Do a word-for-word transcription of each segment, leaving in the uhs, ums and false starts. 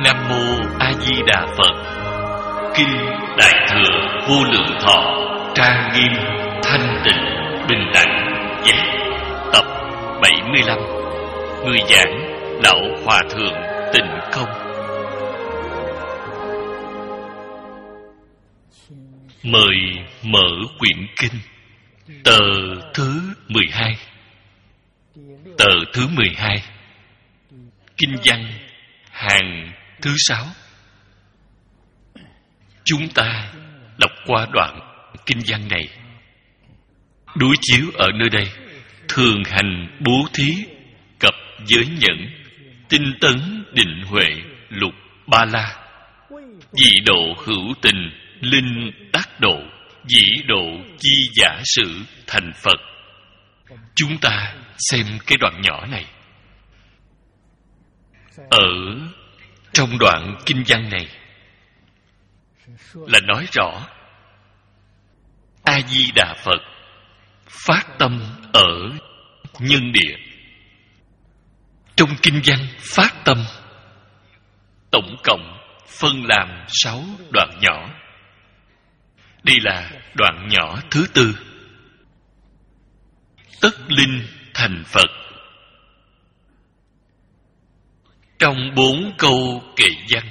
Nam Mô A Di Đà Phật. Kinh Đại Thừa Vô Lượng Thọ, trang nghiêm, thanh tịnh, bình đẳng, giác. Tập bảy mươi lăm. Người giảng Lão Hòa Thượng Tịnh Không. Mời mở quyển kinh. Tờ thứ mười hai. Tờ thứ mười hai. Kinh văn hàng thứ sáu. Chúng ta đọc qua đoạn kinh văn này, đối chiếu ở nơi đây thường hành bố thí, cập giới nhẫn, tinh tấn định huệ, lục ba la, dị độ hữu tình, linh tác độ, dĩ độ chi giả sử thành Phật. Chúng ta xem cái đoạn nhỏ này. Ở trong đoạn kinh văn này là nói rõ A Di Đà Phật phát tâm ở nhân địa. Trong kinh văn phát tâm tổng cộng phân làm sáu đoạn nhỏ. Đây là đoạn nhỏ thứ tư. Tất linh thành Phật. Trong bốn câu kệ văn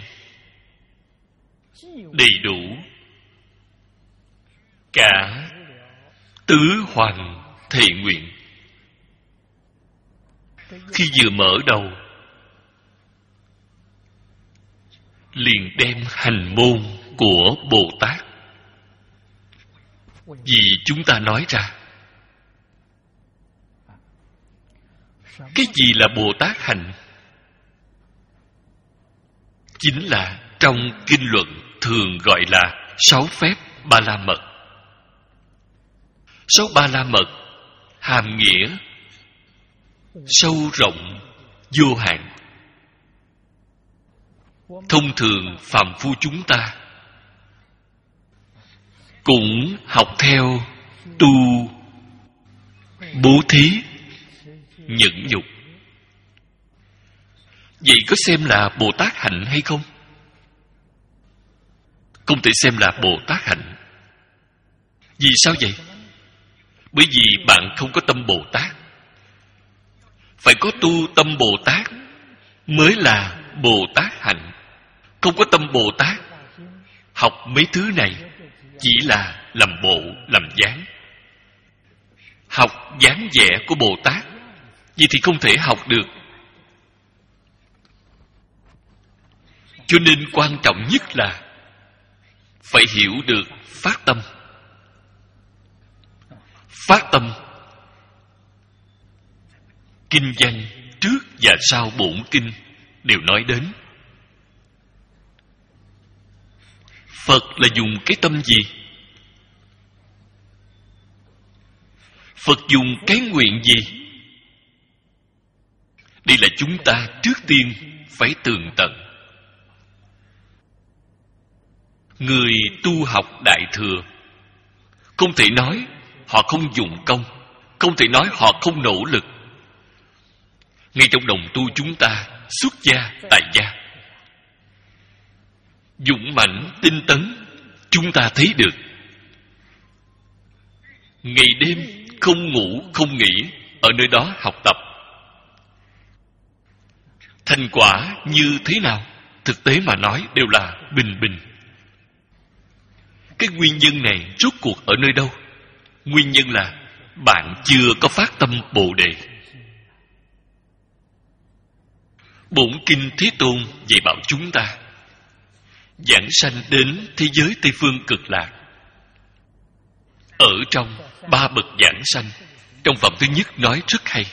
đầy đủ cả tứ hoành thệ nguyện. Khi vừa mở đầu liền đem hành môn của Bồ Tát vì chúng ta nói ra. Cái gì là Bồ Tát hành? Chính là trong kinh luận thường gọi là sáu phép ba la mật. Sáu ba la mật hàm nghĩa sâu rộng vô hạn. Thông thường phàm phu chúng ta cũng học theo tu bố thí, nhẫn nhục. Vậy có xem là Bồ Tát hạnh hay không? Không thể xem là Bồ Tát hạnh. Vì sao vậy? Bởi vì bạn không có tâm Bồ Tát. Phải có tu tâm Bồ Tát mới là Bồ Tát hạnh. Không có tâm Bồ Tát, học mấy thứ này chỉ là làm bộ, làm dáng. Học dáng vẻ của Bồ Tát, vậy thì không thể học được. Cho nên quan trọng nhất là phải hiểu được phát tâm. Phát tâm, kinh văn trước và sau bổn kinh đều nói đến. Phật là dùng cái tâm gì? Phật dùng cái nguyện gì? Đây là chúng ta trước tiên phải tường tận. Người tu học Đại Thừa không thể nói họ không dùng công, không thể nói họ không nỗ lực. Ngay trong đồng tu chúng ta xuất gia, tại gia, dũng mãnh tinh tấn, chúng ta thấy được. Ngày đêm không ngủ không nghỉ ở nơi đó học tập. Thành quả như thế nào? Thực tế mà nói đều là bình bình. Cái nguyên nhân này rốt cuộc ở nơi đâu? Nguyên nhân là bạn chưa có phát tâm Bồ Đề. Bổn kinh Thế Tôn dạy bảo chúng ta giảng sanh đến thế giới Tây Phương Cực Lạc. Ở trong ba bậc giảng sanh, trong phẩm thứ nhất nói rất hay.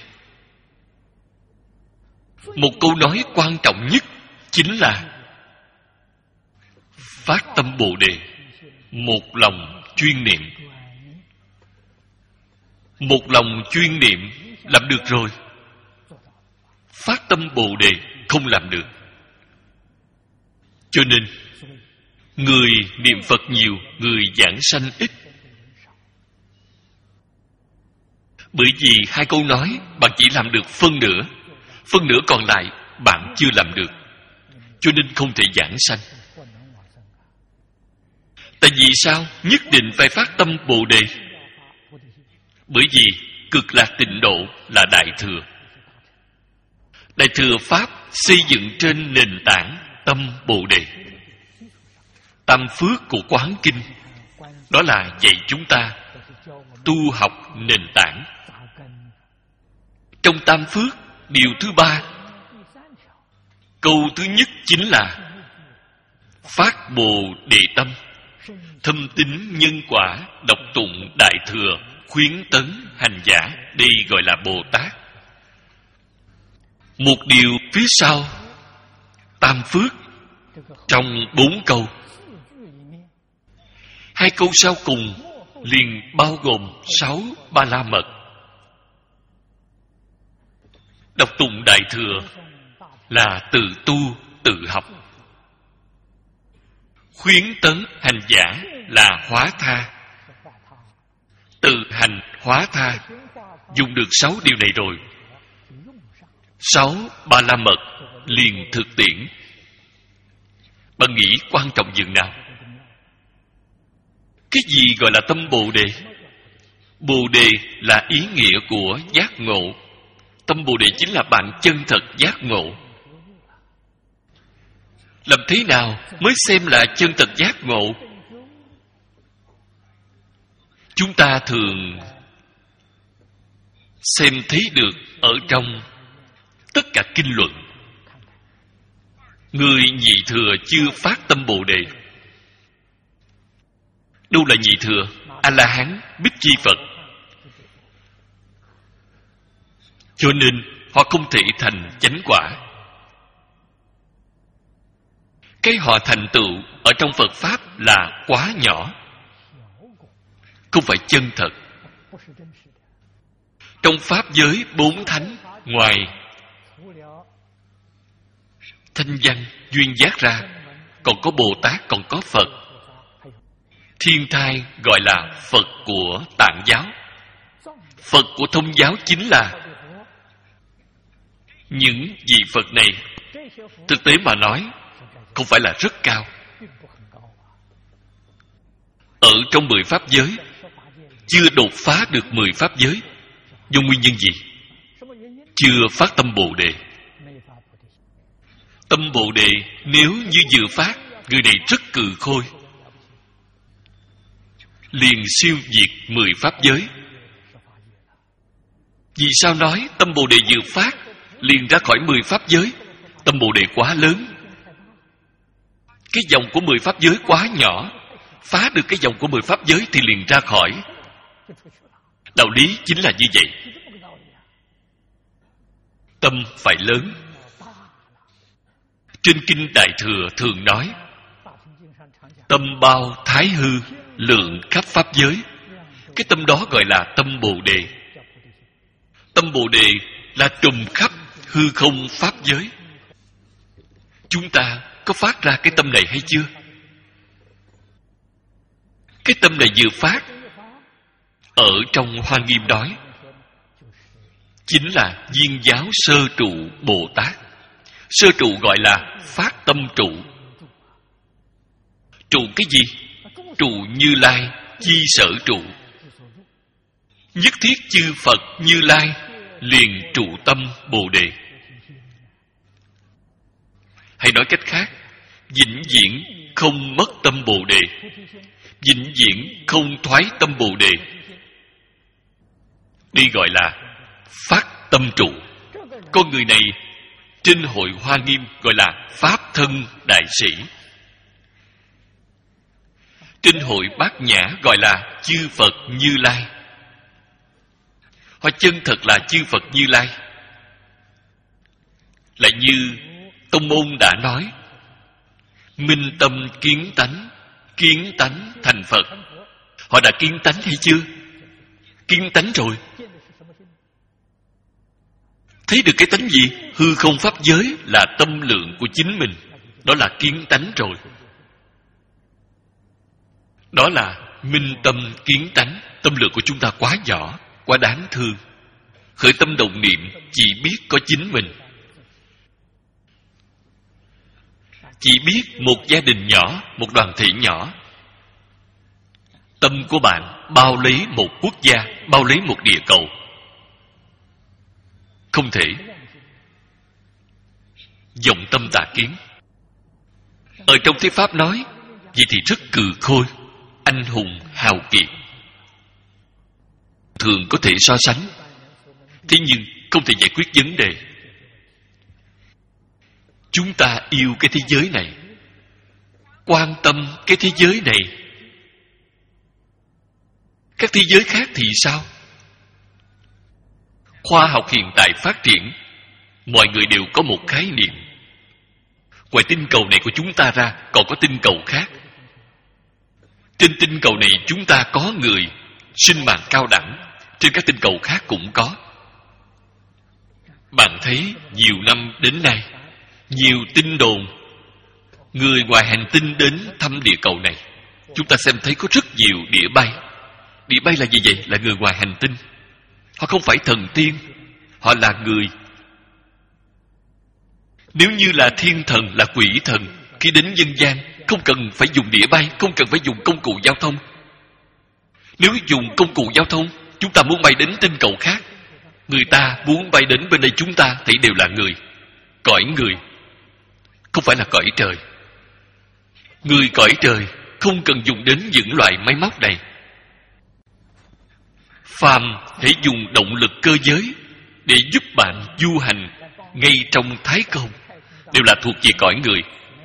Một câu nói quan trọng nhất chính là phát tâm Bồ Đề, một lòng chuyên niệm. Một lòng chuyên niệm làm được rồi. Phát tâm Bồ Đề không làm được. Cho nên người niệm Phật nhiều, người giảng sanh ít. Bởi vì hai câu nói bạn chỉ làm được phân nửa, phân nửa còn lại bạn chưa làm được. cho nên không thể giảng sanh. Tại vì sao nhất định phải phát tâm Bồ Đề? Bởi vì cực lạc tịnh độ là Đại Thừa. Đại Thừa Pháp xây dựng trên nền tảng tâm Bồ Đề. Tam phước của Quán Kinh đó là dạy chúng ta tu học nền tảng. Trong tam phước, điều thứ ba, câu thứ nhất chính là phát Bồ Đề tâm, thâm tín nhân quả, đọc tụng Đại Thừa, khuyến tấn hành giả. Đây gọi là Bồ Tát. Một điều phía sau tam phước, trong bốn câu, hai câu sau cùng liền bao gồm sáu ba la mật. Đọc tụng Đại Thừa là tự tu tự học. Khuyến tấn hành giả là hóa tha. Tự hành hóa tha, dùng được sáu điều này rồi, sáu ba la mật liền thực tiễn. Bạn nghĩ quan trọng dường nào? Cái gì gọi là tâm Bồ Đề? Bồ Đề là ý nghĩa của giác ngộ. Tâm Bồ Đề chính là bạn chân thật giác ngộ. Làm thế nào mới xem là chân thật giác ngộ? Chúng ta thường xem thấy được ở trong tất cả kinh luận. Người nhị thừa chưa phát tâm Bồ Đề. Đâu là nhị thừa? A-la-hán, Bích Chi Phật. Cho nên họ không thể thành chánh quả. Cái họ thành tựu ở trong Phật Pháp là quá nhỏ, không phải chân thật. Trong Pháp giới bốn thánh, ngoài thanh văn, duyên giác ra, còn có Bồ Tát, còn có Phật. Thiên thai gọi là Phật của Tạng giáo. Phật của Thông giáo chính là những vị Phật này. Thực tế mà nói, không phải là rất cao. Ở trong mười pháp giới, chưa đột phá được mười pháp giới. Do nguyên nhân gì? Chưa phát tâm Bồ Đề. Tâm Bồ Đề nếu như vừa phát, người này rất cừ khôi, liền siêu diệt mười pháp giới. Vì sao nói tâm Bồ Đề vừa phát liền ra khỏi mười pháp giới? Tâm Bồ Đề quá lớn, cái dòng của mười pháp giới quá nhỏ. Phá được cái dòng của mười pháp giới thì liền ra khỏi. Đạo lý chính là như vậy. Tâm phải lớn. Trên Kinh Đại Thừa thường nói tâm bao thái hư, lượng khắp pháp giới. Cái tâm đó gọi là tâm Bồ Đề. Tâm Bồ Đề là trùm khắp hư không pháp giới. Chúng ta có phát ra cái tâm này hay chưa? Cái tâm này vừa phát, ở trong Hoa Nghiêm nói, chính là viên giáo sơ trụ Bồ Tát. Sơ trụ gọi là phát tâm trụ. Trụ cái gì? Trụ Như Lai, chi sở trụ. Nhất thiết chư Phật Như Lai liền trụ tâm Bồ Đề. Hay nói cách khác, vĩnh viễn không mất tâm Bồ Đề, vĩnh viễn không thoái tâm Bồ Đề. Đây gọi là phát tâm trụ. Con người này trên hội Hoa Nghiêm gọi là Pháp thân đại sĩ. Trên hội Bát Nhã gọi là chư Phật Như Lai. Họ chân thật là chư Phật Như Lai. Lại như tông môn đã nói, minh tâm kiến tánh, kiến tánh thành Phật. Họ đã kiến tánh hay chưa? Kiến tánh rồi. Thấy được cái tánh gì? Hư không pháp giới là tâm lượng của chính mình. Đó là kiến tánh rồi. Đó là minh tâm kiến tánh. Tâm lượng của chúng ta quá nhỏ, quá đáng thương. Khởi tâm động niệm chỉ biết có chính mình. chỉ biết một gia đình nhỏ, một đoàn thể nhỏ. Tâm của bạn bao lấy một quốc gia, bao lấy một địa cầu. Không thể. Vọng tâm tà kiến. Ở trong thuyết pháp nói, vậy thì rất cừ khôi, anh hùng, hào kiệt. Thường có thể so sánh, thế nhưng không thể giải quyết vấn đề. Chúng ta yêu cái thế giới này, quan tâm cái thế giới này. Các thế giới khác thì sao? Khoa học hiện tại phát triển, mọi người đều có một khái niệm. Ngoài tinh cầu này của chúng ta ra, còn có tinh cầu khác. Trên tinh cầu này chúng ta có người sinh mạng cao đẳng, trên các tinh cầu khác cũng có. Bạn thấy nhiều năm đến nay, nhiều tin đồn người ngoài hành tinh đến thăm địa cầu này. Chúng ta xem thấy có rất nhiều đĩa bay. Đĩa bay là gì vậy? Là người ngoài hành tinh. Họ không phải thần tiên, họ là người. Nếu như là thiên thần, là quỷ thần, khi đến nhân gian không cần phải dùng đĩa bay, không cần phải dùng công cụ giao thông. Nếu dùng công cụ giao thông, chúng ta muốn bay đến tinh cầu khác, người ta muốn bay đến bên đây chúng ta thì đều là người. Cõi người, không phải là cõi trời. Người cõi trời không cần dùng đến những loại máy móc này. Phàm hãy dùng động lực cơ giới để giúp bạn du hành ngay trong thái không, đều là thuộc về cõi người.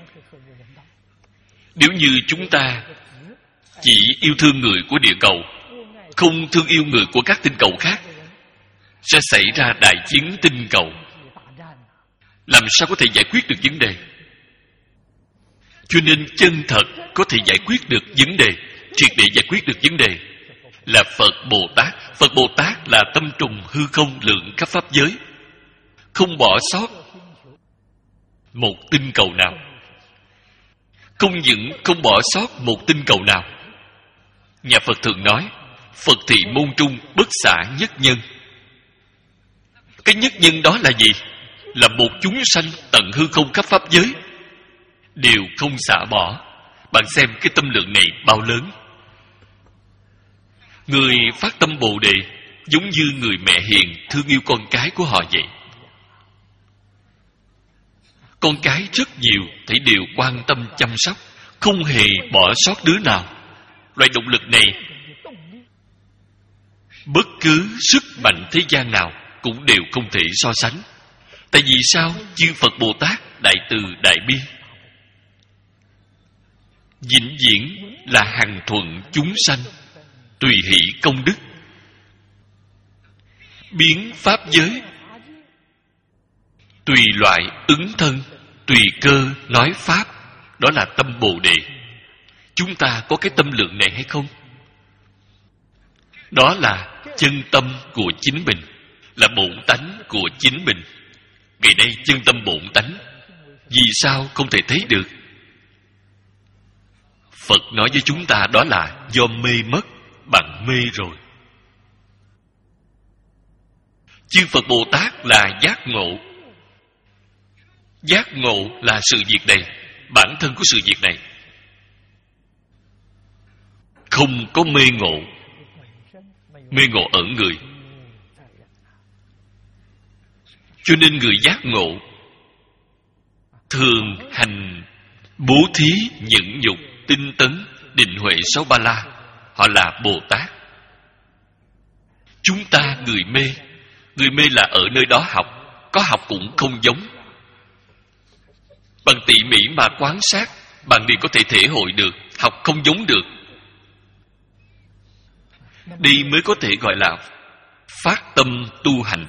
Nếu như chúng ta chỉ yêu thương người của địa cầu, không thương yêu người của các tinh cầu khác, sẽ xảy ra đại chiến tinh cầu. Làm sao có thể giải quyết được vấn đề? Cho nên chân thật có thể giải quyết được vấn đề, triệt để giải quyết được vấn đề là Phật Bồ Tát. Phật Bồ Tát là tâm trùng hư không lượng khắp pháp giới, không bỏ sót một tinh cầu nào. Không những không bỏ sót một tinh cầu nào. Nhà Phật thường nói, Phật thị môn trung bất xả nhất nhân. Cái nhất nhân đó là gì? Là một chúng sanh tận hư không khắp pháp giới, đều không xả bỏ. Bạn xem cái tâm lượng này bao lớn. Người phát tâm Bồ Đề giống như người mẹ hiền thương yêu con cái của họ vậy. Con cái rất nhiều thì đều quan tâm chăm sóc, không hề bỏ sót đứa nào. Loại động lực này, bất cứ sức mạnh thế gian nào cũng đều không thể so sánh. Tại vì sao? Chư Phật Bồ Tát đại từ đại bi, vĩnh viễn là hằng thuận chúng sanh, tùy hỷ công đức, biến pháp giới, tùy loại ứng thân, tùy cơ nói pháp. Đó là tâm Bồ Đề. Chúng ta có cái tâm lượng này hay không? Đó là chân tâm của chính mình, là bổn tánh của chính mình. Ngày nay chân tâm bổn tánh, vì sao không thể thấy được? Phật nói với chúng ta đó là do mê mất, bạn mê rồi. Chư Phật Bồ Tát là giác ngộ. Giác ngộ là sự việc này, bản thân của sự việc này. Không có mê ngộ. Mê ngộ ở người. Cho nên người giác ngộ thường hành bố thí, nhẫn nhục, tinh tấn, định huệ sáu ba la. Họ là Bồ Tát. Chúng ta người mê. Người mê là ở nơi đó học, có học cũng không giống. Bằng tỉ mỉ mà quan sát, bạn liền có thể thể hội được, học không giống được. Đi mới có thể gọi là phát tâm tu hành.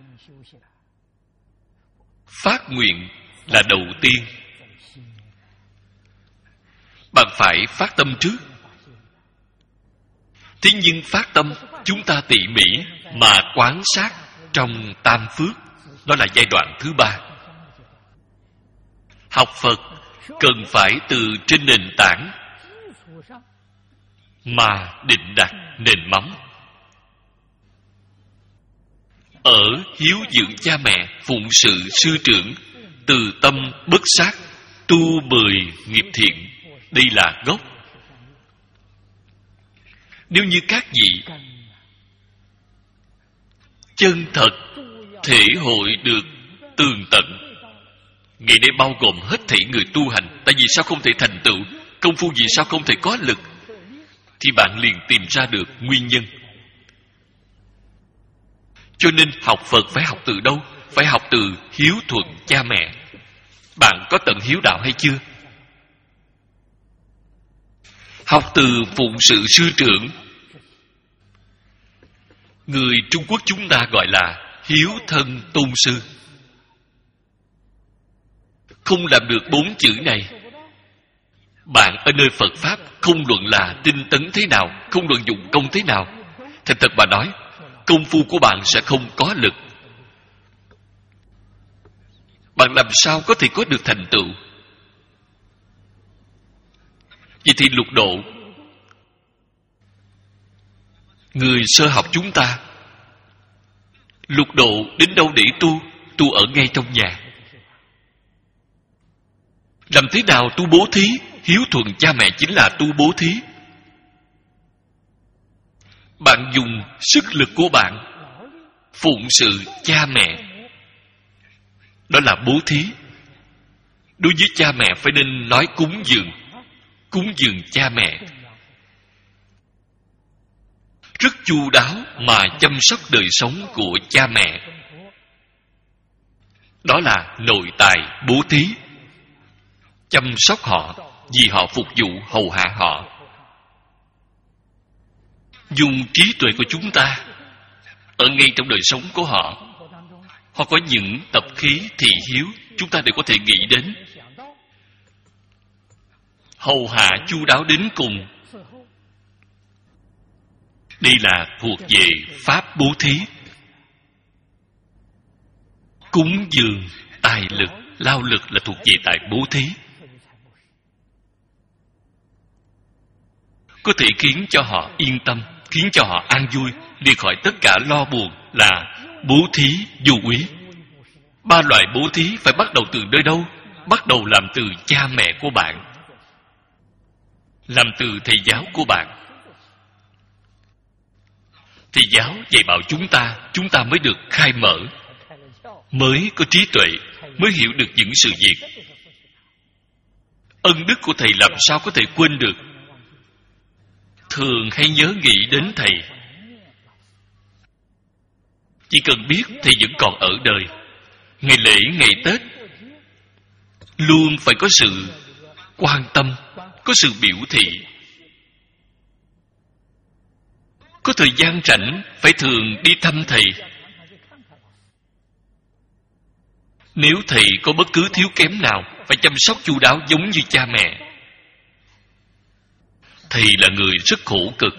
Phát nguyện là đầu tiên. Bạn phải phát tâm trước. Thế nhưng phát tâm, chúng ta tỉ mỉ mà quan sát trong tam phước, đó là giai đoạn thứ ba. Học Phật cần phải từ trên nền tảng mà định đặt nền móng. Ở hiếu dưỡng cha mẹ, phụng sự sư trưởng, từ tâm bất sát, tu mười nghiệp thiện. Đây là gốc. Nếu như các vị chân thật thể hội được tường tận, ngày nay bao gồm hết thảy người tu hành, tại vì sao không thể thành tựu, công phu vì sao không thể có lực, thì bạn liền tìm ra được nguyên nhân. Cho nên học Phật phải học từ đâu? Phải học từ hiếu thuận cha mẹ. Bạn có tận hiếu đạo hay chưa? Học từ phụng sự sư trưởng. Người Trung Quốc chúng ta gọi là hiếu thân tôn sư. Không làm được bốn chữ này, bạn ở nơi Phật Pháp không luận là tinh tấn thế nào, không luận dụng công thế nào, thành thật mà nói, công phu của bạn sẽ không có lực. Bạn làm sao có thể có được thành tựu? Vậy thì lục độ, người sơ học chúng ta, lục độ đến đâu để tu? Tu ở ngay trong nhà. Làm thế nào tu bố thí? Hiếu thuận cha mẹ chính là tu bố thí. Bạn dùng sức lực của bạn phụng sự cha mẹ, đó là bố thí. Đối với cha mẹ phải nên nói cúng dường. Cúng dường cha mẹ, rất chu đáo mà chăm sóc đời sống của cha mẹ. Đó là nội tài bố thí. Chăm sóc họ, vì họ phục vụ hầu hạ họ. Dùng trí tuệ của chúng ta ở ngay trong đời sống của họ. Họ có những tập khí thị hiếu, chúng ta đều có thể nghĩ đến. Hầu hạ chu đáo đến cùng. Đây là thuộc về pháp bố thí. Cúng dường, tài lực, lao lực là thuộc về tài bố thí. Có thể khiến cho họ yên tâm, khiến cho họ an vui, liệt khỏi tất cả lo buồn là bố thí vô úy. Ba loại bố thí phải bắt đầu từ nơi đâu? Bắt đầu làm từ cha mẹ của bạn, làm từ thầy giáo của bạn. Thầy giáo dạy bảo chúng ta, chúng ta mới được khai mở, mới có trí tuệ, mới hiểu được những sự việc. Ân đức của thầy làm sao có thể quên được? Thường hay nhớ nghĩ đến thầy. Chỉ cần biết thầy vẫn còn ở đời, ngày lễ, ngày Tết, luôn phải có sự quan tâm, có sự biểu thị. Có thời gian rảnh phải thường đi thăm thầy. Nếu thầy có bất cứ thiếu kém nào, phải chăm sóc chu đáo giống như cha mẹ. Thầy là người rất khổ cực.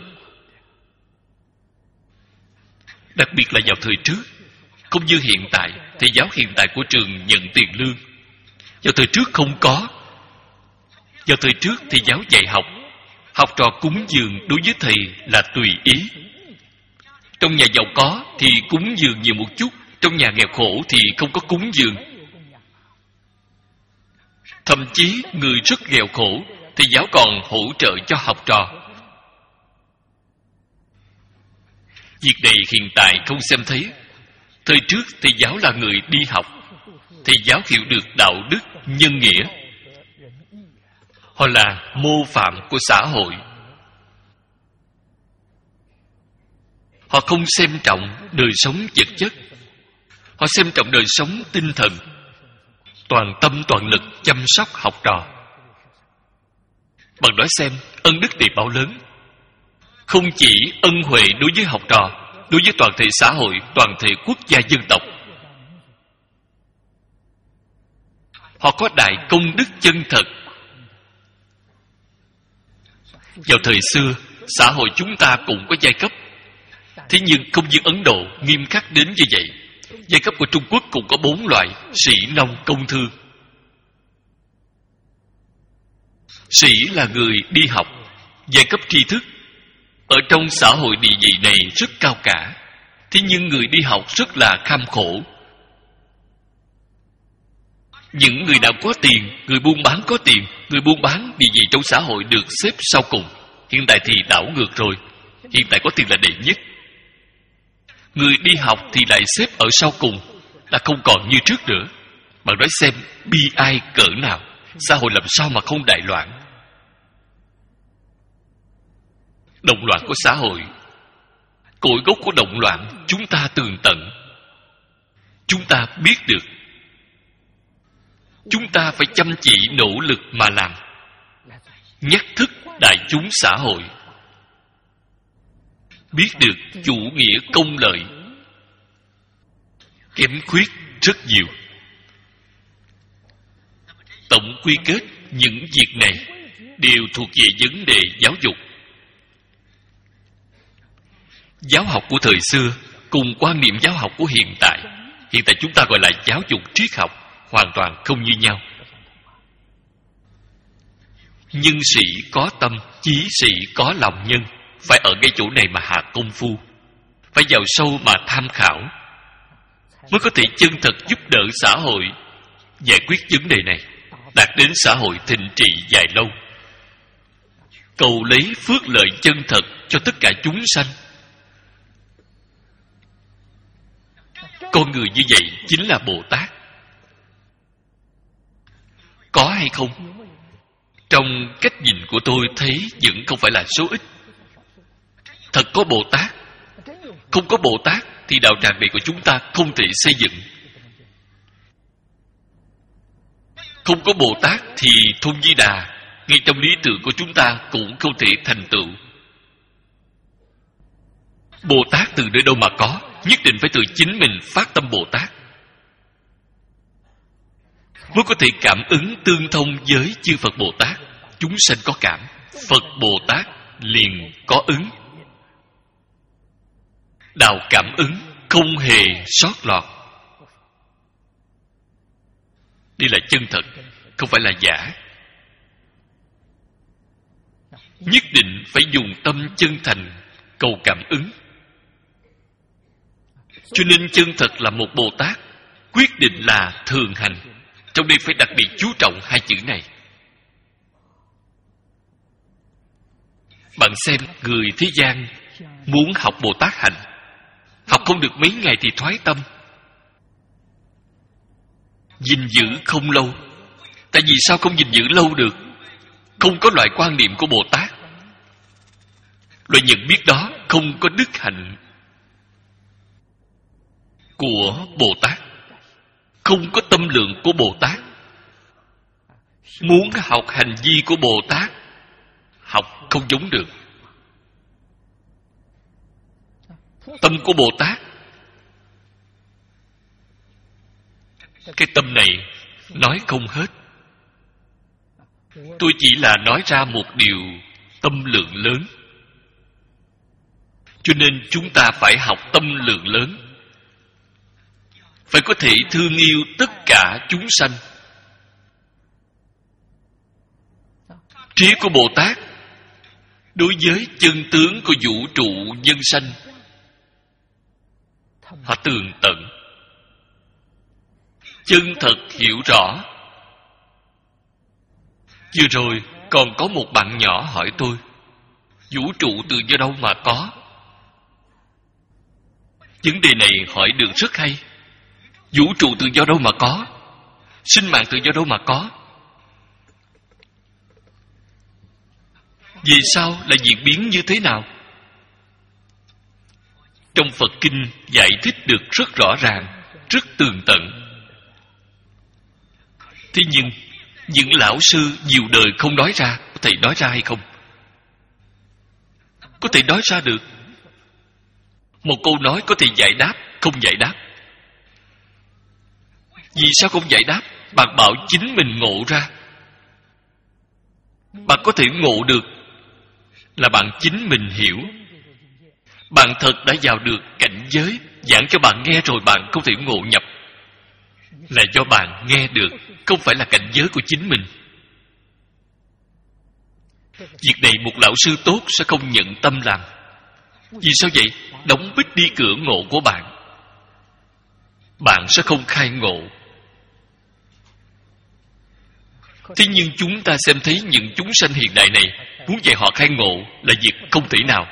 Đặc biệt là vào thời trước, không như hiện tại. Thầy giáo hiện tại của trường nhận tiền lương. Vào thời trước không có. Vào thời trước thầy giáo dạy học, học trò cúng dường đối với thầy là tùy ý. Trong nhà giàu có thì cúng dường nhiều một chút, trong nhà nghèo khổ thì không có cúng dường. Thậm chí người rất nghèo khổ, thầy giáo còn hỗ trợ cho học trò. Việc này hiện tại không xem thấy. Thời trước thầy giáo là người đi học, thầy giáo hiểu được đạo đức nhân nghĩa. Họ là mô phạm của xã hội. Họ không xem trọng đời sống vật chất, họ xem trọng đời sống tinh thần, toàn tâm toàn lực chăm sóc học trò. Bạn nói xem, ân đức này bao lớn. Không chỉ ân huệ đối với học trò, đối với toàn thể xã hội, toàn thể quốc gia dân tộc. Họ có đại công đức chân thật. Vào thời xưa, xã hội chúng ta cũng có giai cấp. Thế nhưng không như Ấn Độ nghiêm khắc đến như vậy. Giai cấp của Trung Quốc cũng có bốn loại: sĩ, nông, công, thương. Sĩ là người đi học, giai cấp tri thức. Ở trong xã hội địa vị này rất cao cả. Thế nhưng người đi học rất là kham khổ. Những người nào có tiền, người buôn bán có tiền, người buôn bán địa vị trong xã hội được xếp sau cùng. Hiện tại thì đảo ngược rồi. Hiện tại có tiền là đệ nhất. Người đi học thì lại xếp ở sau cùng, là không còn như trước nữa. Bạn nói xem bi ai cỡ nào. Xã hội làm sao mà không đại loạn. Động loạn của xã hội, cội gốc của động loạn chúng ta tường tận. Chúng ta biết được. Chúng ta phải chăm chỉ nỗ lực mà làm. Nhắc thức đại chúng xã hội, biết được chủ nghĩa công lợi kém khuyết rất nhiều. Tổng quy kết những việc này đều thuộc về vấn đề giáo dục. Giáo học của thời xưa cùng quan niệm giáo học của hiện tại, hiện tại chúng ta gọi là giáo dục triết học, hoàn toàn không như nhau. Nhân sĩ có tâm, chí sĩ có lòng nhân, phải ở ngay chỗ này mà hạ công phu, phải vào sâu mà tham khảo, mới có thể chân thật giúp đỡ xã hội giải quyết vấn đề này, đạt đến xã hội thịnh trị dài lâu, cầu lấy phước lợi chân thật cho tất cả chúng sanh. Con người như vậy chính là Bồ Tát. Có hay không? Trong cách nhìn của tôi thấy vẫn không phải là số ít. Thật có Bồ Tát. Không có Bồ Tát thì đạo tràng này của chúng ta không thể xây dựng. Không có Bồ Tát thì Thôn Di Đà ngay trong lý tưởng của chúng ta cũng không thể thành tựu. Bồ Tát từ nơi đâu mà có? Nhất định phải từ chính mình phát tâm Bồ Tát, mới có thể cảm ứng tương thông với chư Phật Bồ Tát. Chúng sanh có cảm, Phật Bồ Tát liền có ứng. Đạo cảm ứng không hề sót lọt. Đây là chân thật, không phải là giả. Nhất định phải dùng tâm chân thành cầu cảm ứng. Cho nên chân thật là một Bồ Tát quyết định là thường hành. Trong đây phải đặc biệt chú trọng hai chữ này. Bạn xem người thế gian muốn học Bồ Tát hành, học không được mấy ngày thì thoái tâm, gìn giữ không lâu. Tại vì sao không gìn giữ lâu được? Không có loại quan niệm của Bồ Tát. Loại nhận biết đó không có đức hạnh của Bồ Tát, không có tâm lượng của Bồ Tát. Muốn học hành vi của Bồ Tát, học không giống được. Tâm của Bồ Tát, cái tâm này nói không hết. Tôi chỉ là nói ra một điều tâm lượng lớn. Cho nên chúng ta phải học tâm lượng lớn, phải có thể thương yêu tất cả chúng sanh. Trí của Bồ Tát đối với chân tướng của vũ trụ nhân sanh, họ tường tận, chân thật hiểu rõ. Vừa rồi còn có một bạn nhỏ hỏi tôi, vũ trụ từ do đâu mà có? Vấn đề này hỏi được rất hay. Vũ trụ từ do đâu mà có? Sinh mạng từ do đâu mà có? Vì sao lại diễn biến như thế nào? Trong Phật Kinh giải thích được rất rõ ràng, rất tường tận. Thế nhưng những lão sư nhiều đời không nói ra, có thể nói ra hay không? Có thể nói ra được. Một câu nói có thể giải đáp, không giải đáp. Vì sao không giải đáp? Bạn bảo chính mình ngộ ra. Bạn có thể ngộ được là bạn chính mình hiểu. Bạn thật đã vào được cảnh giới giảng cho bạn nghe rồi bạn không thể ngộ nhập, là do bạn nghe được, không phải là cảnh giới của chính mình. Việc này một lão sư tốt sẽ không nhận tâm làm. Vì sao vậy? Đóng bít đi cửa ngộ của bạn. Bạn sẽ không khai ngộ. Thế nhưng chúng ta xem thấy những chúng sanh hiện đại này muốn dạy họ khai ngộ là việc không thể nào.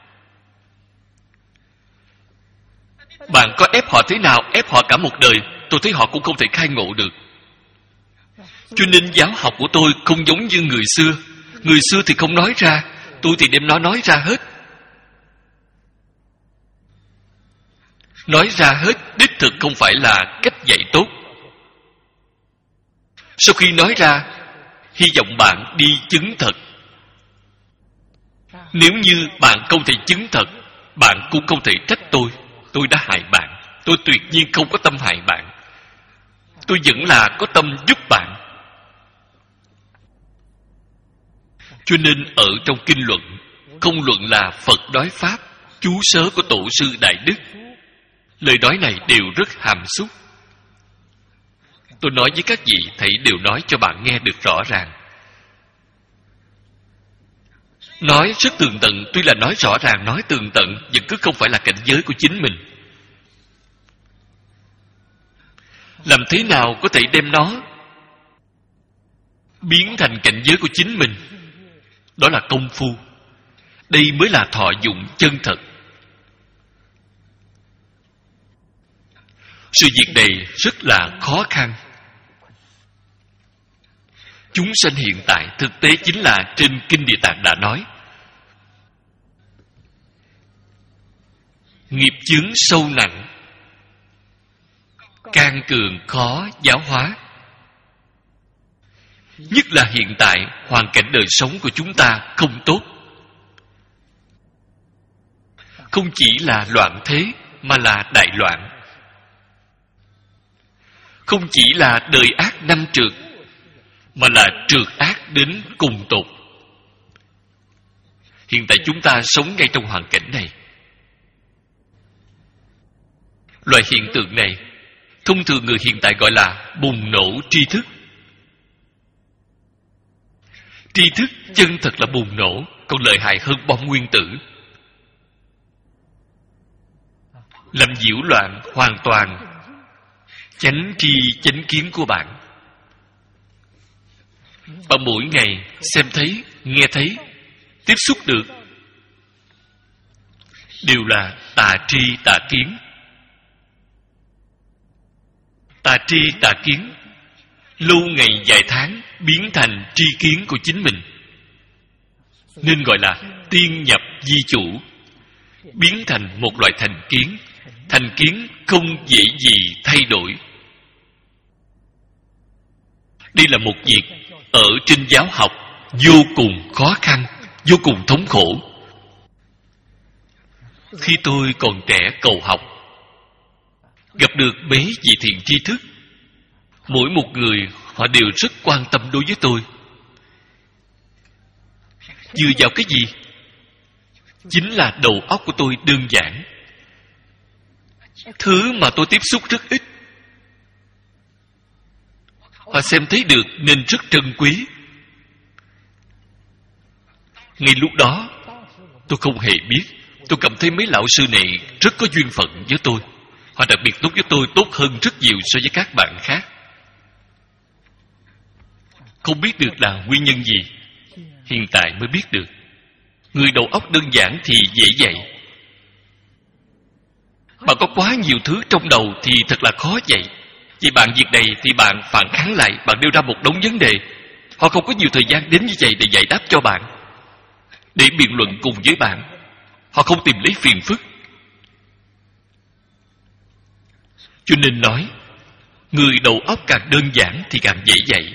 Bạn có ép họ thế nào, ép họ cả một đời, tôi thấy họ cũng không thể khai ngộ được. Cho nên giáo học của tôi không giống như người xưa. Người xưa thì không nói ra, tôi thì đem nó nói ra hết. Nói ra hết đích thực không phải là cách dạy tốt. Sau khi nói ra, hy vọng bạn đi chứng thật. Nếu như bạn không thể chứng thật, bạn cũng không thể trách tôi. Tôi đã hại bạn. Tôi tuyệt nhiên không có tâm hại bạn. Tôi vẫn là có tâm giúp bạn. Cho nên ở trong kinh luận, không luận là Phật nói Pháp, chú sớ của Tổ sư Đại Đức, lời nói này đều rất hàm xúc. Tôi nói với các vị, thầy đều nói cho bạn nghe được rõ ràng. Nói rất tường tận, tuy là nói rõ ràng, nói tường tận, vẫn cứ không phải là cảnh giới của chính mình. Làm thế nào có thể đem nó biến thành cảnh giới của chính mình? Đó là công phu. Đây mới là thọ dụng chân thật. Sự việc này rất là khó khăn. Chúng sanh hiện tại thực tế chính là trên Kinh Địa Tạng đã nói, nghiệp chướng sâu nặng, can cường khó giáo hóa. Nhất là hiện tại hoàn cảnh đời sống của chúng ta không tốt. Không chỉ là loạn thế mà là đại loạn. Không chỉ là đời ác năm trượt mà là trượt ác đến cùng tột. Hiện tại chúng ta sống ngay trong hoàn cảnh này. Loại hiện tượng này thông thường người hiện tại gọi là bùng nổ tri thức. Tri thức chân thật là bùng nổ, còn lợi hại hơn bom nguyên tử. Làm nhiễu loạn hoàn toàn chánh tri chánh kiến của bạn. Bạn mỗi ngày xem thấy, nghe thấy, tiếp xúc được đều là tà tri tà kiến. Tà tri tà kiến lâu ngày dài tháng biến thành tri kiến của chính mình, nên gọi là tiên nhập di chủ, biến thành một loại thành kiến. Thành kiến không dễ gì thay đổi. Đây là một việc ở trên giáo học vô cùng khó khăn, vô cùng thống khổ. Khi tôi còn trẻ cầu học, gặp được mấy vị thiện tri thức, mỗi một người họ đều rất quan tâm đối với tôi. Dựa vào cái gì? Chính là đầu óc của tôi đơn giản. Thứ mà tôi tiếp xúc rất ít, họ xem thấy được nên rất trân quý. Ngay lúc đó tôi không hề biết. Tôi cảm thấy mấy lão sư này rất có duyên phận với tôi. Họ đặc biệt tốt với tôi, tốt hơn rất nhiều so với các bạn khác. Không biết được là nguyên nhân gì, hiện tại mới biết được. Người đầu óc đơn giản thì dễ dạy. Bạn có quá nhiều thứ trong đầu thì thật là khó dạy. Vì bạn việc này thì bạn phản kháng lại, bạn nêu ra một đống vấn đề. Họ không có nhiều thời gian đến như vậy để giải đáp cho bạn, để biện luận cùng với bạn. Họ không tìm lấy phiền phức. Cho nên nói, người đầu óc càng đơn giản thì càng dễ dạy.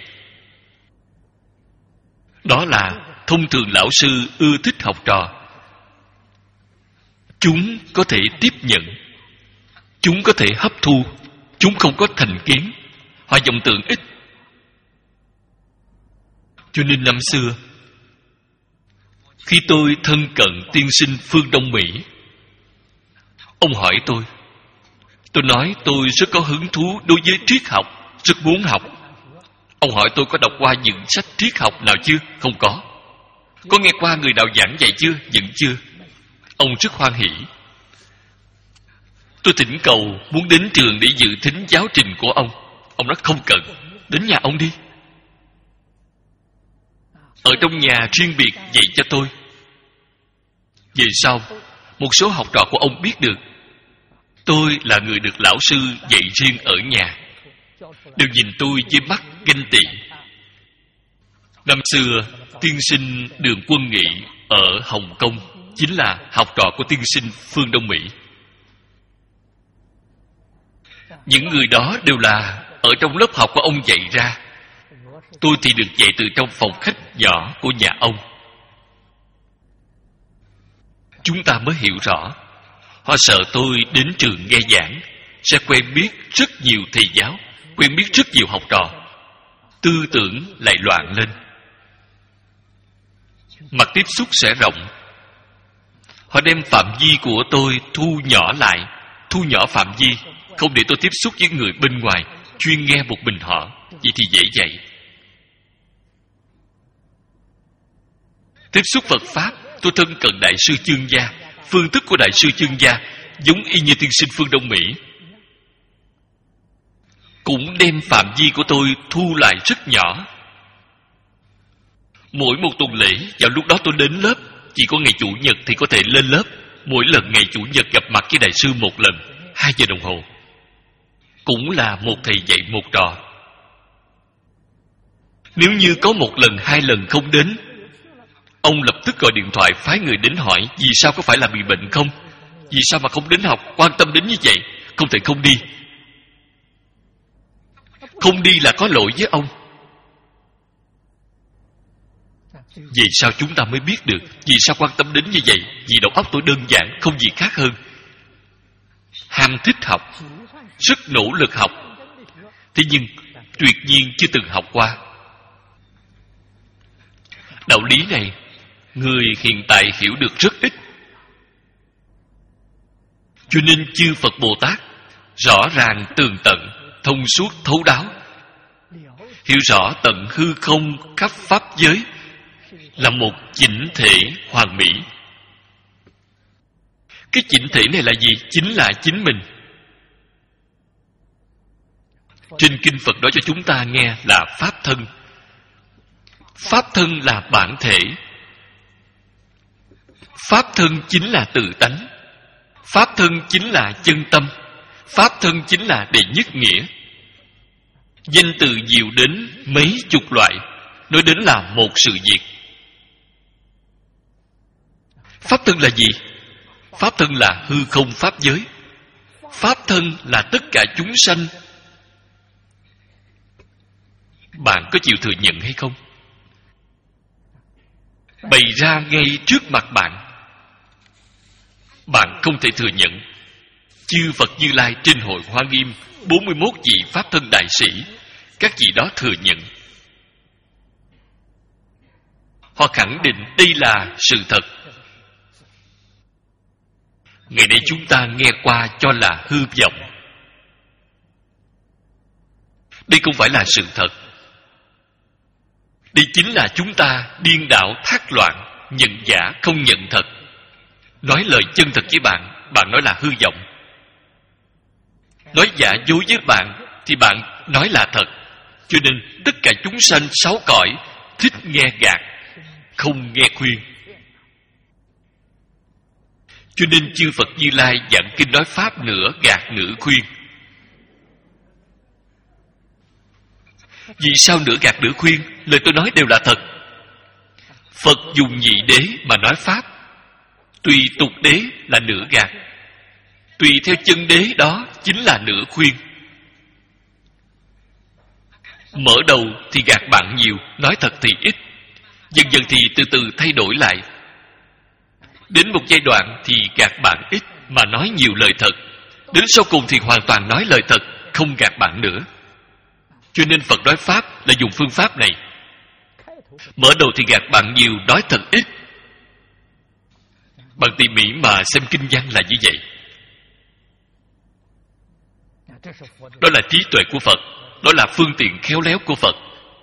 Đó là thông thường lão sư ưa thích học trò. Chúng có thể tiếp nhận, chúng có thể hấp thu, chúng không có thành kiến, họ vọng tưởng ít. Cho nên năm xưa, khi tôi thân cận tiên sinh phương Đông Mỹ, ông hỏi tôi. Tôi nói tôi rất có hứng thú đối với triết học, rất muốn học. Ông hỏi tôi có đọc qua những sách triết học nào chưa? Không có. Có nghe qua người nào giảng dạy chưa? Vẫn chưa. Ông rất hoan hỉ. Tôi thỉnh cầu muốn đến trường để dự thính giáo trình của ông. Ông nói không cần, đến nhà ông đi. ở trong nhà riêng biệt dạy cho tôi. Về sau, một số học trò của ông biết được tôi là người được lão sư dạy riêng ở nhà, đều nhìn tôi với mắt ganh tị. Năm xưa, tiên sinh Đường Quân Nghị ở Hồng Kông chính là học trò của tiên sinh Phương Đông Mỹ. Những người đó đều là ở trong lớp học của ông dạy ra. Tôi thì được dạy từ trong phòng khách nhỏ của nhà ông. Chúng ta mới hiểu rõ, họ sợ tôi đến trường nghe giảng sẽ quen biết rất nhiều thầy giáo, quen biết rất nhiều học trò, tư tưởng lại loạn lên, mặt tiếp xúc sẽ rộng. Họ đem phạm vi của tôi thu nhỏ lại, thu nhỏ phạm vi, không để tôi tiếp xúc với người bên ngoài, chuyên nghe một mình họ. Vậy thì dễ dạy. Tiếp xúc Phật Pháp, tôi thân cận Đại sư Chương Gia. Phương thức của Đại sư Chương Gia giống y như tiên sinh Phương Đông Mỹ, cũng đem phạm vi của tôi thu lại rất nhỏ. Mỗi một tuần lễ, vào lúc đó tôi đến lớp, chỉ có ngày Chủ nhật thì có thể lên lớp. Mỗi lần ngày Chủ nhật gặp mặt với Đại sư một lần, hai giờ đồng hồ. Cũng là một thầy dạy một trò. Nếu như có một lần, hai lần không đến, ông lập tức gọi điện thoại phái người đến hỏi vì sao, có phải là bị bệnh không? Vì sao mà không đến học, quan tâm đến như vậy? Không thể không đi. Không đi là có lỗi với ông. Vì sao chúng ta mới biết được vì sao quan tâm đến như vậy? Vì đầu óc tôi đơn giản, không gì khác hơn. Ham thích học, rất nỗ lực học, thế nhưng tuyệt nhiên chưa từng học qua. Đạo lý này người hiện tại hiểu được rất ít. Cho nên chư Phật Bồ Tát rõ ràng tường tận, thông suốt thấu đáo, hiểu rõ tận hư không khắp pháp giới là một chỉnh thể hoàn mỹ. Cái chỉnh thể này là gì? Chính là chính mình. Trên kinh Phật nói cho chúng ta nghe là pháp thân. Pháp thân là bản thể. Pháp thân chính là tự tánh. Pháp thân chính là chân tâm. Pháp thân chính là đệ nhất nghĩa. Danh từ nhiều đến mấy chục loại, nói đến là một sự việc. Pháp thân là gì? Pháp thân là hư không pháp giới. Pháp thân là tất cả chúng sanh. Bạn có chịu thừa nhận hay không? Bày ra ngay trước mặt bạn, bạn không thể thừa nhận. Chư Phật Như Lai trên hội Hoa Nghiêm, bốn mươi mốt vị Pháp thân đại sĩ, các vị đó thừa nhận. Họ khẳng định đây là sự thật. Ngày nay chúng ta nghe qua cho là hư vọng. Đây không phải là sự thật. Đây chính là chúng ta điên đảo thác loạn, nhận giả không nhận thật. Nói lời chân thật với bạn, bạn nói là hư vọng. Nói giả dối với bạn thì bạn nói là thật. Cho nên tất cả chúng sanh sáu cõi thích nghe gạt, không nghe khuyên. Cho nên chư Phật Như Lai giảng kinh nói pháp nửa gạt nửa khuyên. Vì sao nửa gạt nửa khuyên? Lời tôi nói đều là thật. Phật dùng nhị đế mà nói pháp, tùy tục đế là nửa gạt, tùy theo chân đế đó chính là nửa khuyên. Mở đầu thì gạt bạn nhiều, nói thật thì ít. Dần dần thì từ từ thay đổi lại. Đến một giai đoạn thì gạt bạn ít mà nói nhiều lời thật. Đến sau cùng thì hoàn toàn nói lời thật, không gạt bạn nữa. Cho nên Phật nói pháp là dùng phương pháp này. Mở đầu thì gạt bạn nhiều, nói thật ít. Bạn tỉ mỉ mà xem kinh văn là như vậy. Đó là trí tuệ của Phật. Đó là phương tiện khéo léo của Phật.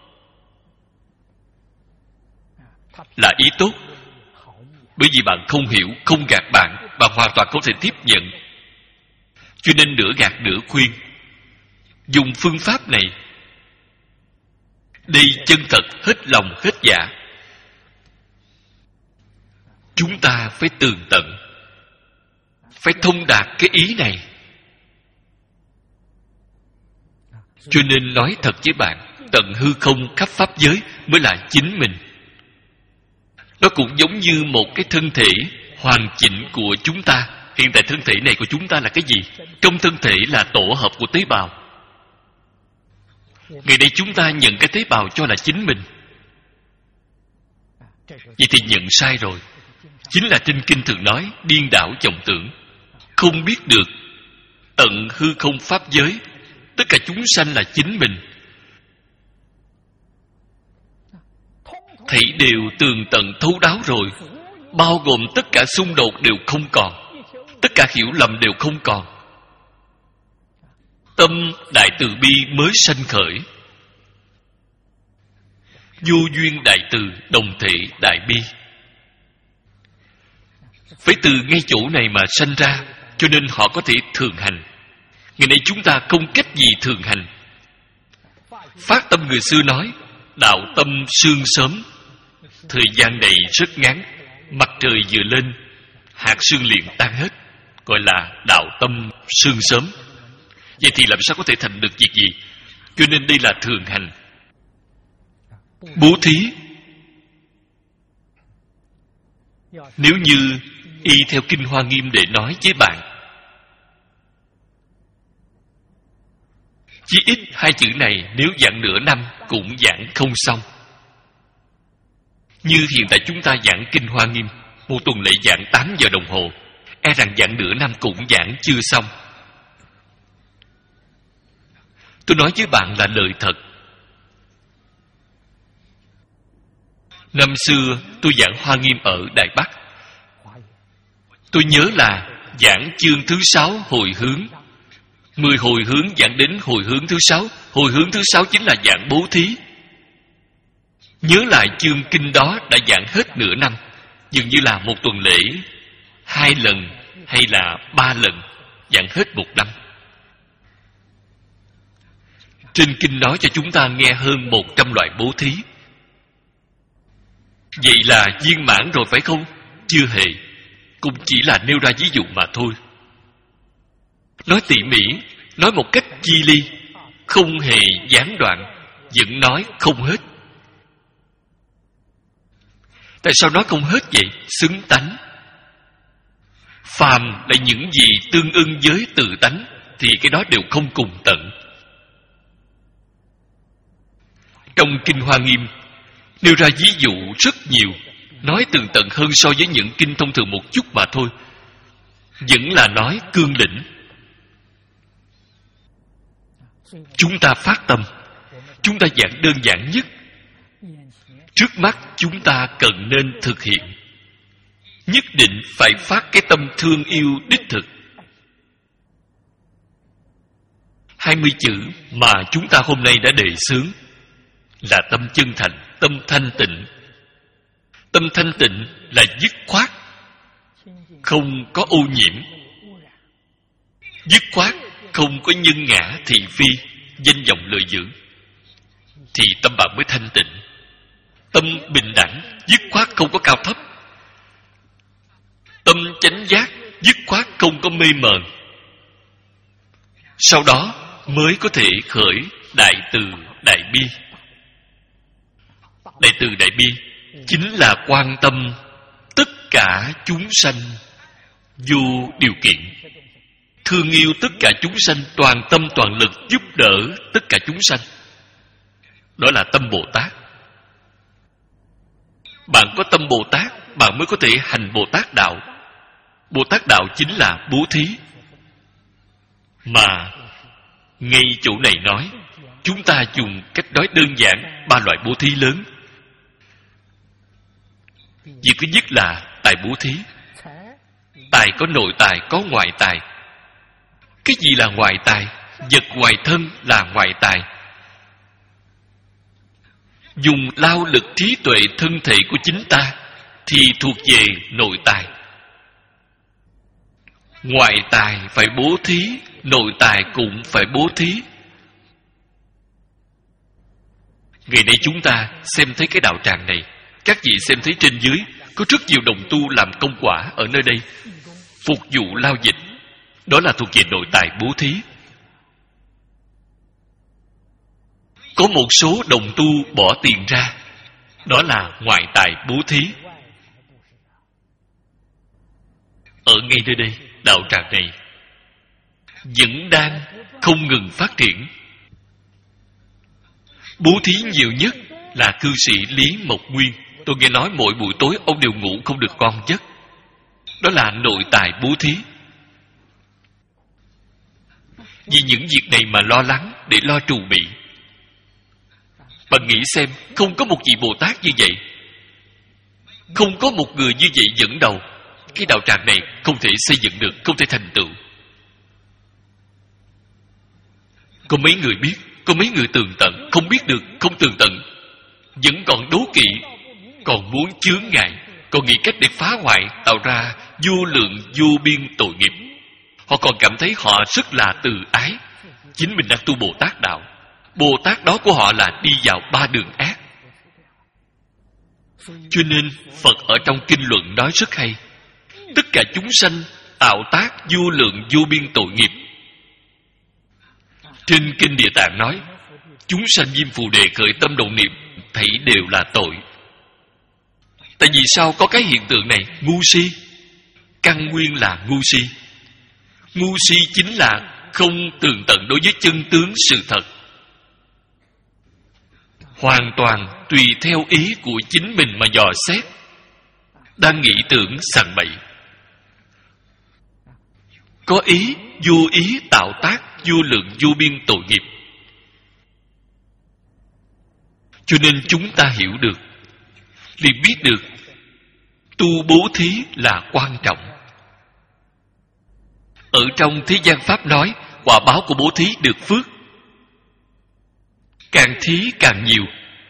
Là ý tốt. Bởi vì bạn không hiểu, không gạt bạn, bạn hoàn toàn không thể tiếp nhận. Cho nên nửa gạt nửa khuyên. Dùng phương pháp này, đây chân thật hết lòng hết dạ, Chúng ta phải tường tận, phải thông đạt cái ý này. Cho nên nói thật với bạn, tận hư không khắp pháp giới mới là chính mình. Nó cũng giống như một cái thân thể hoàn chỉnh của chúng ta. Hiện tại thân thể này của chúng ta là cái gì? Trong thân thể là tổ hợp của tế bào. Ngày nay chúng ta nhận cái tế bào cho là chính mình. Vậy thì nhận sai rồi. Chính là trên kinh thường nói điên đảo vọng tưởng, không biết được tận hư không pháp giới, tất cả chúng sanh là chính mình. Thảy đều tường tận thấu đáo rồi, bao gồm tất cả xung đột đều không còn, tất cả hiểu lầm đều không còn. Tâm đại từ bi mới sanh khởi. Vô duyên đại từ, đồng thể đại bi. Phải từ ngay chỗ này mà sanh ra, cho nên họ có thể thường hành. Ngày nay chúng ta không cách gì thường hành. Phát tâm người xưa nói, đạo tâm sương sớm. Thời gian này rất ngắn, mặt trời vừa lên, hạt sương liền tan hết, gọi là đạo tâm sương sớm. Vậy thì làm sao có thể thành được việc gì? Cho nên đây là thường hành. Bố thí, nếu như y theo Kinh Hoa Nghiêm để nói với bạn, chí ít hai chữ này nếu giảng nửa năm cũng giảng không xong. Như hiện tại chúng ta giảng Kinh Hoa Nghiêm, một tuần lễ giảng tám giờ đồng hồ, e rằng giảng nửa năm cũng giảng chưa xong. Tôi nói với bạn là lời thật. Năm xưa tôi giảng Hoa Nghiêm ở Đài Bắc. Tôi nhớ là giảng chương thứ sáu hồi hướng. Mười hồi hướng giảng đến hồi hướng thứ sáu. Hồi hướng thứ sáu chính là giảng bố thí. Nhớ lại chương kinh đó đã giảng hết nửa năm, dường như là một tuần lễ hai lần hay là ba lần, giảng hết một năm. Trên kinh nói cho chúng ta nghe hơn một trăm loại bố thí. Vậy là viên mãn rồi phải không? Chưa hề. Cũng chỉ là nêu ra ví dụ mà thôi. Nói tỉ mỉ, nói một cách chi ly, không hề gián đoạn, vẫn nói không hết. Tại sao nói không hết vậy? Xứng tánh. Phàm là những gì tương ưng với tự tánh, thì cái đó đều không cùng tận. Trong Kinh Hoa Nghiêm nêu ra ví dụ rất nhiều, nói tường tận hơn so với những kinh thông thường một chút mà thôi. Vẫn là nói cương lĩnh. Chúng ta phát tâm, chúng ta giảng đơn giản nhất. Trước mắt chúng ta cần nên thực hiện. Nhất định phải phát cái tâm thương yêu đích thực. Hai mươi chữ mà chúng ta hôm nay đã đề xướng là tâm chân thành, tâm thanh tịnh. Tâm thanh tịnh là dứt khoát, không có ô nhiễm. Dứt khoát, không có nhân ngã thị phi, danh vọng lợi dưỡng, thì tâm bạn mới thanh tịnh. Tâm bình đẳng, dứt khoát không có cao thấp. Tâm chánh giác, dứt khoát không có mê mờ. Sau đó mới có thể khởi đại từ đại bi. Đại từ đại bi chính là quan tâm tất cả chúng sanh vô điều kiện, thương yêu tất cả chúng sanh, toàn tâm toàn lực giúp đỡ tất cả chúng sanh. Đó là tâm Bồ Tát. Bạn có tâm Bồ Tát, bạn mới có thể hành Bồ Tát đạo. Bồ Tát đạo chính là bố thí. Mà ngay chỗ này nói, chúng ta dùng cách nói đơn giản ba loại bố thí lớn. Việc thứ nhất là tài bố thí. Tài có nội tài, có ngoại tài. Cái gì là ngoại tài? Vật ngoài thân là ngoại tài. Dùng lao lực trí tuệ thân thể của chính ta thì thuộc về nội tài. Ngoại tài phải bố thí, nội tài cũng phải bố thí. Ngày nay chúng ta xem thấy cái đạo tràng này, các vị xem thấy trên dưới có rất nhiều đồng tu làm công quả ở nơi đây, phục vụ lao dịch. Đó là thuộc về nội tài bố thí. Có một số đồng tu bỏ tiền ra, đó là ngoại tài bố thí. Ở ngay nơi đây, đạo tràng này vẫn đang không ngừng phát triển. Bố thí nhiều nhất là cư sĩ Lý Mộc Nguyên. Tôi nghe nói mỗi buổi tối ông đều ngủ không được ngon giấc. Đó là nội tài bố thí. Vì những việc này mà lo lắng để lo trù bị. Bạn nghĩ xem, không có một vị Bồ Tát như vậy, không có một người như vậy dẫn đầu, cái đạo tràng này không thể xây dựng được, không thể thành tựu. Có mấy người biết, có mấy người tường tận, không biết được, không tường tận, vẫn còn đố kỵ, còn muốn chướng ngại, còn nghĩ cách để phá hoại, tạo ra vô lượng vô biên tội nghiệp. Họ còn cảm thấy họ rất là từ ái, chính mình đang tu Bồ Tát đạo. Bồ Tát đó của họ là đi vào ba đường ác. Cho nên Phật ở trong kinh luận nói rất hay: tất cả chúng sanh tạo tác vô lượng vô biên tội nghiệp. Trên kinh Địa Tạng nói, chúng sanh Diêm Phù Đề khởi tâm động niệm thảy đều là tội. Tại vì sao có cái hiện tượng này? Ngu si. Căn nguyên là ngu si. Ngu si chính là không tường tận đối với chân tướng sự thật, hoàn toàn tùy theo ý của chính mình mà dò xét, đang nghĩ tưởng sằng bậy, có ý vô ý tạo tác vô lượng vô biên tội nghiệp. Cho nên chúng ta hiểu được, liền biết được tu bố thí là quan trọng. Ở trong thế gian Pháp nói, quả báo của bố thí được phước. Càng thí càng nhiều.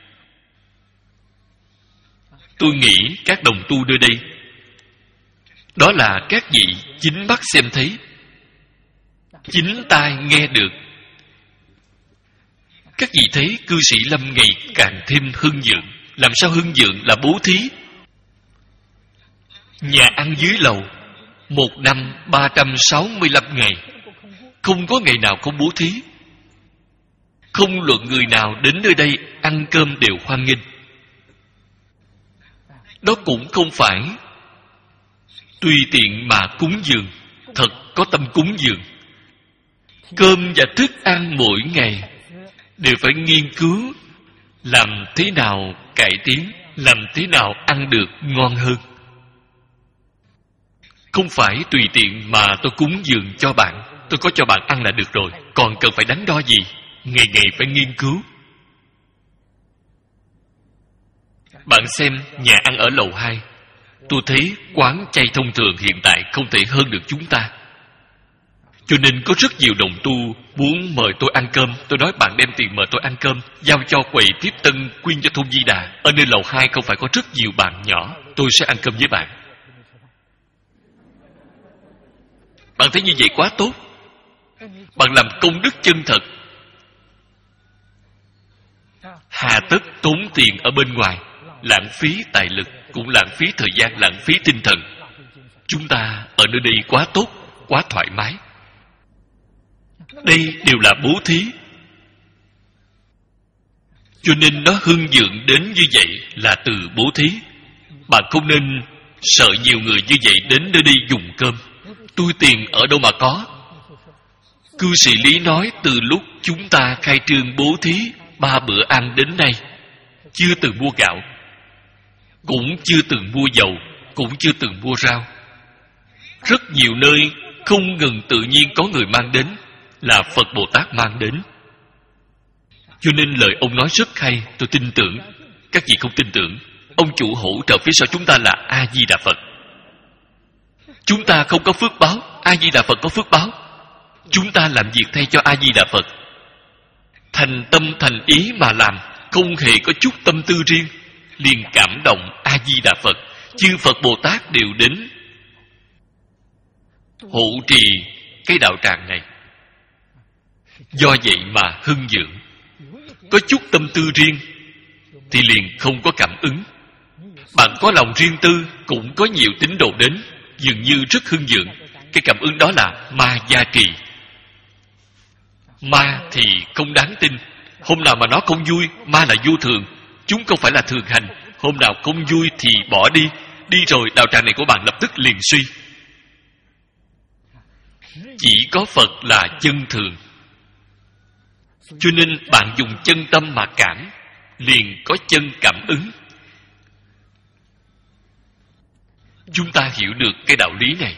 Tôi nghĩ các đồng tu nơi đây, đó là các vị chính mắt xem thấy, chính tai nghe được. Các vị thấy cư sĩ Lâm ngày càng thêm hưng vượng. Làm sao hưng vượng? Là bố thí. Nhà ăn dưới lầu một năm ba trăm sáu mươi lăm ngày, không có ngày nào không bố thí. Không luận người nào đến nơi đây ăn cơm đều hoan nghênh. Đó cũng không phải tùy tiện mà cúng dường, thật có tâm cúng dường. Cơm và thức ăn mỗi ngày đều phải nghiên cứu làm thế nào cải tiến, làm thế nào ăn được ngon hơn. Không phải tùy tiện mà tôi cúng dường cho bạn, tôi có cho bạn ăn là được rồi, còn cần phải đắn đo gì? Ngày ngày phải nghiên cứu. Bạn xem nhà ăn ở lầu hai, tôi thấy quán chay thông thường hiện tại không thể hơn được chúng ta. Cho nên có rất nhiều đồng tu muốn mời tôi ăn cơm. Tôi nói bạn đem tiền mời tôi ăn cơm, giao cho quầy tiếp tân quyên cho thôn Di Đà. Ở nơi lầu hai không phải có rất nhiều bạn nhỏ, tôi sẽ ăn cơm với bạn. Bạn thấy như vậy quá tốt. Bạn làm công đức chân thật, hà tất tốn tiền ở bên ngoài, lãng phí tài lực, cũng lãng phí thời gian, lãng phí tinh thần. Chúng ta ở nơi đây quá tốt, quá thoải mái. Đây đều là bố thí. Cho nên nó hưng vượng đến như vậy là từ bố thí. Bạn không nên sợ nhiều người như vậy đến nơi đây dùng cơm. Tôi tiền ở đâu mà có. Cư sĩ Lý nói từ lúc chúng ta khai trương bố thí ba bữa ăn đến nay, chưa từng mua gạo, cũng chưa từng mua dầu, cũng chưa từng mua rau. Rất nhiều nơi không ngừng tự nhiên có người mang đến, là Phật Bồ Tát mang đến. Cho nên lời ông nói rất hay, tôi tin tưởng. Các vị không tin tưởng, ông chủ hỗ trợ phía sau chúng ta là A Di Đà Phật. Chúng ta không có phước báo, A Di Đà Phật có phước báo. Chúng ta làm việc thay cho A Di Đà Phật, thành tâm thành ý mà làm, không hề có chút tâm tư riêng, liền cảm động A Di Đà Phật. Chư Phật Bồ Tát đều đến hộ trì cái đạo tràng này. Do vậy mà hưng vượng. Có chút tâm tư riêng thì liền không có cảm ứng. Bạn có lòng riêng tư, cũng có nhiều tín đồ đến, dường như rất hưng vượng. Cái cảm ứng đó là ma gia trì. Ma thì không đáng tin. Hôm nào mà nó không vui, ma là vô thường. Chúng không phải là thường hành. Hôm nào không vui thì bỏ đi. Đi rồi đạo tràng này của bạn lập tức liền suy. Chỉ có Phật là chân thường. Cho nên bạn dùng chân tâm mà cảm, liền có chân cảm ứng. Chúng ta hiểu được cái đạo lý này.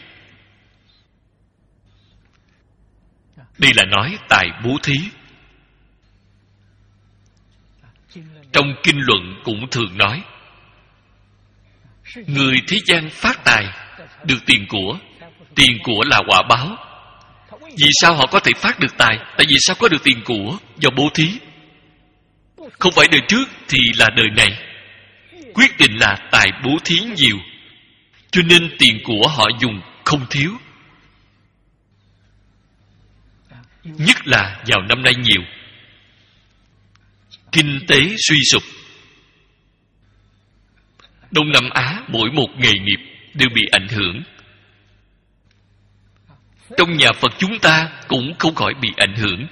Đây là nói tài bố thí. Trong kinh luận cũng thường nói, người thế gian phát tài được tiền của. Tiền của là quả báo. Vì sao họ có thể phát được tài? Tại vì sao có được tiền của? Do bố thí. Không phải đời trước thì là đời này. Quyết định là tài bố thí nhiều, cho nên tiền của họ dùng không thiếu. Nhất là vào năm nay nhiều. Kinh tế suy sụp. Đông Nam Á mỗi một nghề nghiệp đều bị ảnh hưởng. Trong nhà Phật chúng ta cũng không khỏi bị ảnh hưởng.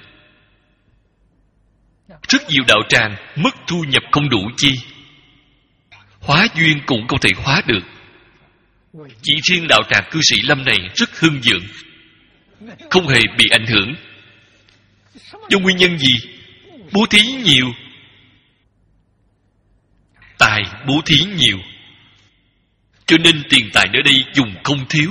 Rất nhiều đạo tràng mức thu nhập không đủ chi. Hóa duyên cũng không thể hóa được. Chỉ riêng đạo tràng cư sĩ Lâm này rất hưng vượng, không hề bị ảnh hưởng. Do nguyên nhân gì? Bố thí nhiều. Tài bố thí nhiều, cho nên tiền tài ở đây dùng không thiếu,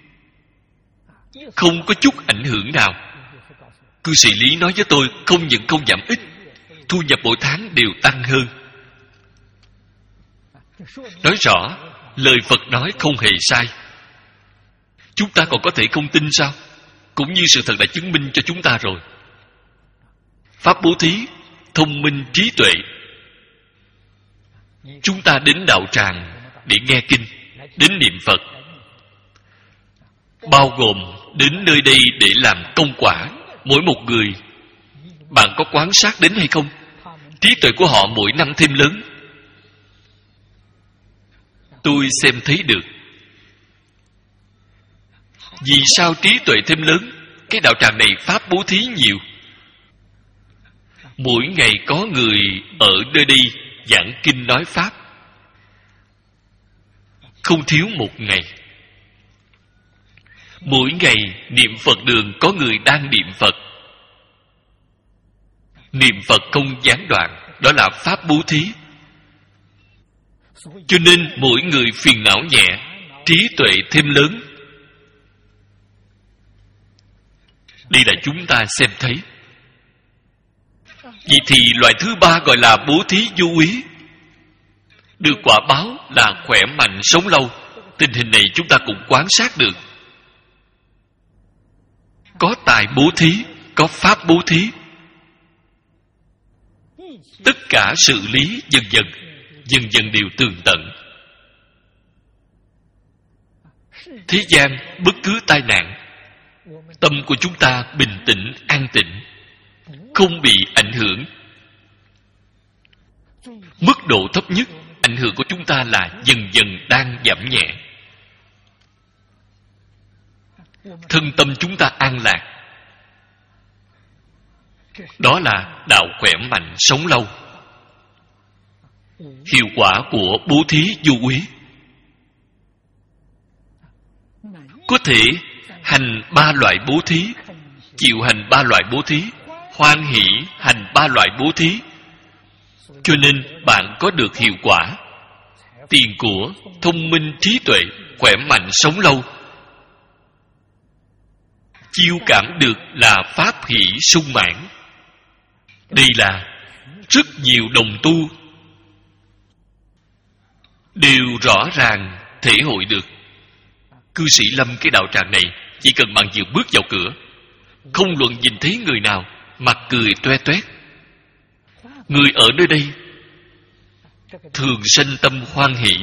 không có chút ảnh hưởng nào. Cư sĩ Lý nói với tôi, không những không giảm ít, thu nhập mỗi tháng đều tăng hơn. Nói rõ, lời Phật nói không hề sai. Chúng ta còn có thể không tin sao? Cũng như sự thật đã chứng minh cho chúng ta rồi. Pháp bố thí, thông minh trí tuệ. Chúng ta đến đạo tràng để nghe kinh, đến niệm Phật, bao gồm đến nơi đây để làm công quả. Mỗi một người, bạn có quan sát đến hay không? Trí tuệ của họ mỗi năm thêm lớn. Tôi xem thấy được. Vì sao trí tuệ thêm lớn? Cái đạo tràng này pháp bố thí nhiều. Mỗi ngày có người ở nơi đây giảng kinh nói pháp, không thiếu một ngày. Mỗi ngày niệm Phật đường có người đang niệm Phật. Niệm Phật không gián đoạn, đó là pháp bố thí. Cho nên mỗi người phiền não nhẹ, trí tuệ thêm lớn. Đây là chúng ta xem thấy. Vậy thì loại thứ ba gọi là bố thí vô úy. Được quả báo là khỏe mạnh sống lâu. Tình hình này chúng ta cũng quan sát được. Có tài bố thí, có pháp bố thí. Tất cả sự lý dần dần, dần dần đều tường tận. Thế gian bất cứ tai nạn, tâm của chúng ta bình tĩnh, an tịnh, không bị ảnh hưởng. Mức độ thấp nhất, ảnh hưởng của chúng ta là dần dần đang giảm nhẹ. Thân tâm chúng ta an lạc. Đó là đạo khỏe mạnh sống lâu. Hiệu quả của bố thí vô úy. Có thể hành ba loại bố thí, chịu hành ba loại bố thí, hoan hỷ hành ba loại bố thí. Cho nên bạn có được hiệu quả. Tiền của, thông minh trí tuệ, khỏe mạnh sống lâu. Chiêu cảm được là pháp hỷ sung mãn. Đây là rất nhiều đồng tu đều rõ ràng thể hội được. Cư sĩ Lâm cái đạo tràng này, chỉ cần bạn vừa bước vào cửa, không luận nhìn thấy người nào, mặt cười toe toét. Người ở nơi đây thường sanh tâm hoan hỷ.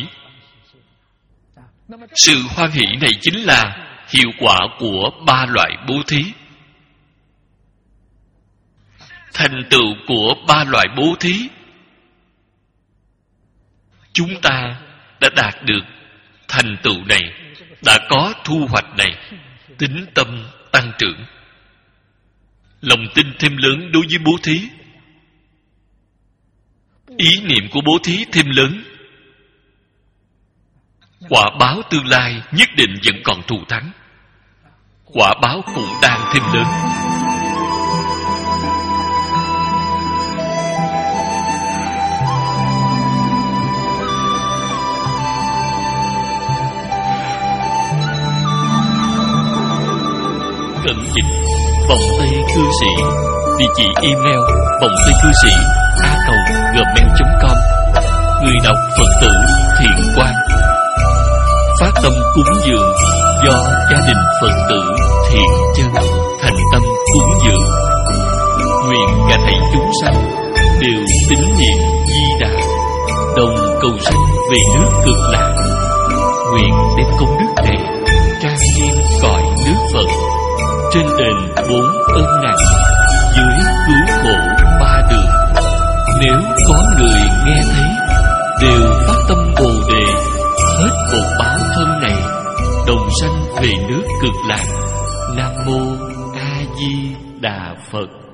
Sự hoan hỷ này chính là hiệu quả của ba loại bố thí. Thành tựu của ba loại bố thí, chúng ta đã đạt được thành tựu này, đã có thu hoạch này, tín tâm tăng trưởng, lòng tin thêm lớn đối với bố thí, ý niệm của bố thí thêm lớn, quả báo tương lai nhất định vẫn còn thù thắng, quả báo cũng đang thêm lớn. Cẩn dịch vòng tây cư sĩ, địa chỉ email vòng tây cư sĩ a còng gmail chấm com. Người đọc Phật tử Thiện Quang. Phát tâm cúng dường do gia đình Phật tử Thiện Chân thành tâm cúng dường. Nguyện cả thảy chúng sanh đều tín niệm Di Đà, đồng cầu sanh về nước Cực Lạc. Nguyện đem công đức này trang nghiêm cõi nước Phật, trên đền bốn ơn nặng, dưới cứu khổ ba đường. Nếu có người nghe thấy đều phát tâm Bồ Đề, hết bột báo thân này, đồng sanh về nước Cực Lạc. Nam mô A Di Đà Phật.